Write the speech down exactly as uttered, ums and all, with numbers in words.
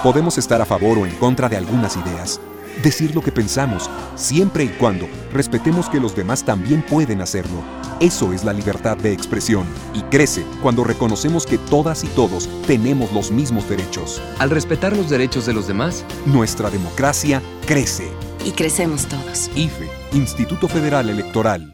Podemos estar a favor o en contra de algunas ideas, decir lo que pensamos, siempre y cuando respetemos que los demás también pueden hacerlo. Eso es la libertad de expresión y crece cuando reconocemos que todas y todos tenemos los mismos derechos. Al respetar los derechos de los demás, nuestra democracia crece. Y crecemos todos. I F E, Instituto Federal Electoral.